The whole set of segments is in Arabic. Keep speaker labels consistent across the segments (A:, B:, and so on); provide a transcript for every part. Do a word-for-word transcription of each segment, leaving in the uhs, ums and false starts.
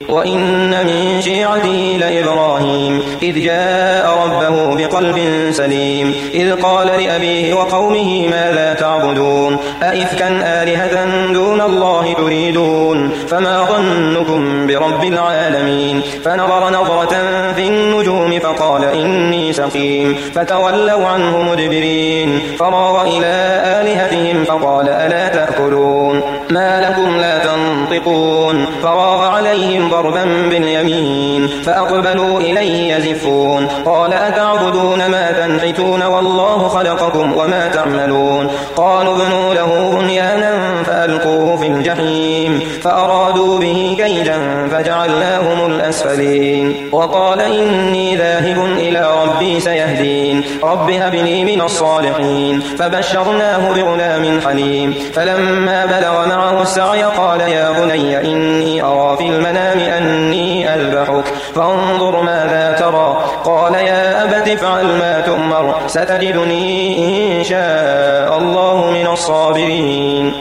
A: وإن من شيعته لإبراهيم إذ جاء ربه بقلب سليم إذ قال لأبيه وقومه ماذا تعبدون أئفكا آلهة دون الله تريدون فما ظنكم برب العالمين فنظر نظرة في النجوم فقال إني سقيم فتولوا عنه مدبرين فراغ إلى آلهتهم فقال ألا تأكلون ما لكم لا تنطقون فراغ عليهم ضربا باليمين فأقبلوا إليه يزفون قال أتعبدون ما تنحتون والله خلقكم وما تعملون قالوا ابنوا له بنيانا فألقوه في الجحيم فأرادوا به كيدا فجعلناهم الأسفلين وقال إني ذاهب إلى ربي سيهدين رب هب لي من الصالحين فبشرناه بغلام حليم فلما بلغ معه السعي قال يا بني إني أرى في المنام أني أذبحك فانظر ماذا ترى قال يا أبت افعل ما تؤمر ستجدني إن شاء الله من الصابرين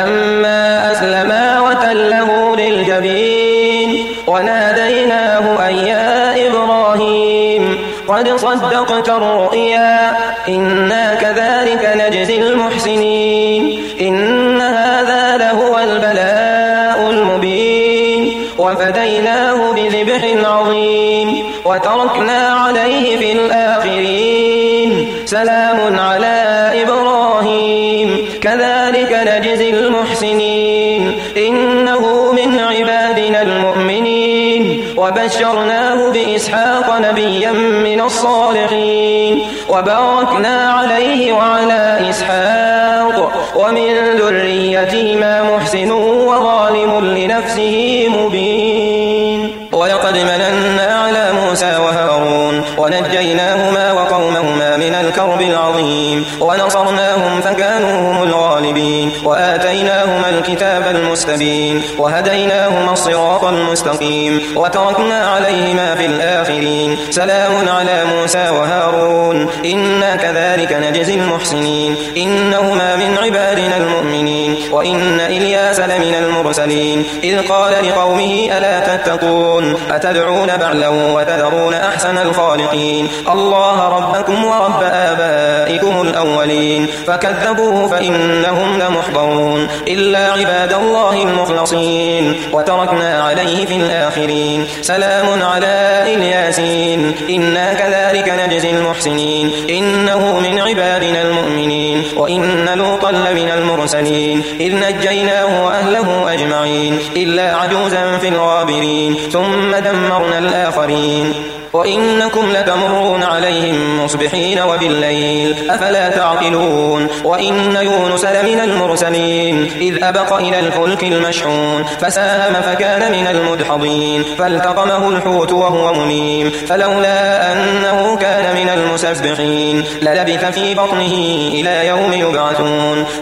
A: فلما أسلما وتله للجبين وناديناه أن يا إبراهيم قد صدقت الرؤيا إنا كذلك نجزي المحسنين إن هذا لهو البلاء المبين وفديناه بذبح عظيم وتركنا عليه في الآخرين سلام على إبراهيم كذلك نجزي المحسنين إنه من عبادنا المؤمنين وبشرناه بإسحاق نبيا من الصالحين وباركنا عليه وعلى إسحاق ومن ذريتهما محسن وظالم لنفسه مبين ولقد مننا على موسى وهارون ونجيناهما وقومهما من الكرب العظيم ونصرناهم فكانوا هم الغالبين وآتيناهما الكتاب المستبين وهديناهما الصراط المستقيم وتركنا عليهما في الآخرين سلام على موسى وهارون إنا كذلك نجزي المحسنين إنهما من عبادنا المؤمنين وإن إلياس لمن المرسلين إذ قال لقومه ألا تتقون أتدعون بعلا وتذرون أحسن الخالقين الله ربكم ورب آبائكم الأولين فكذبوه فإنهم لمحضرون إلا عباد الله المخلصين وتركنا عليه في الآخرين سلام على إلياسين إنا كذلك نجزي المحسنين إنه من عبادنا المؤمنين وإن لوطا لمن المرسلين إذ نجيناه وأهله أجمعين إلا عجوزا في الغابرين ثم دمرنا الآخرين وإنكم لتمرون عليهم مصبحين وبالليل أفلا تعقلون وإن يونس لمن المرسلين إذ أبق إلى الفلك المشحون فساهم فكان من المدحضين فالتقمه الحوت وهو مليم فلولا أنه كان من المسبحين للبث في بطنه إلى يوم يبعثون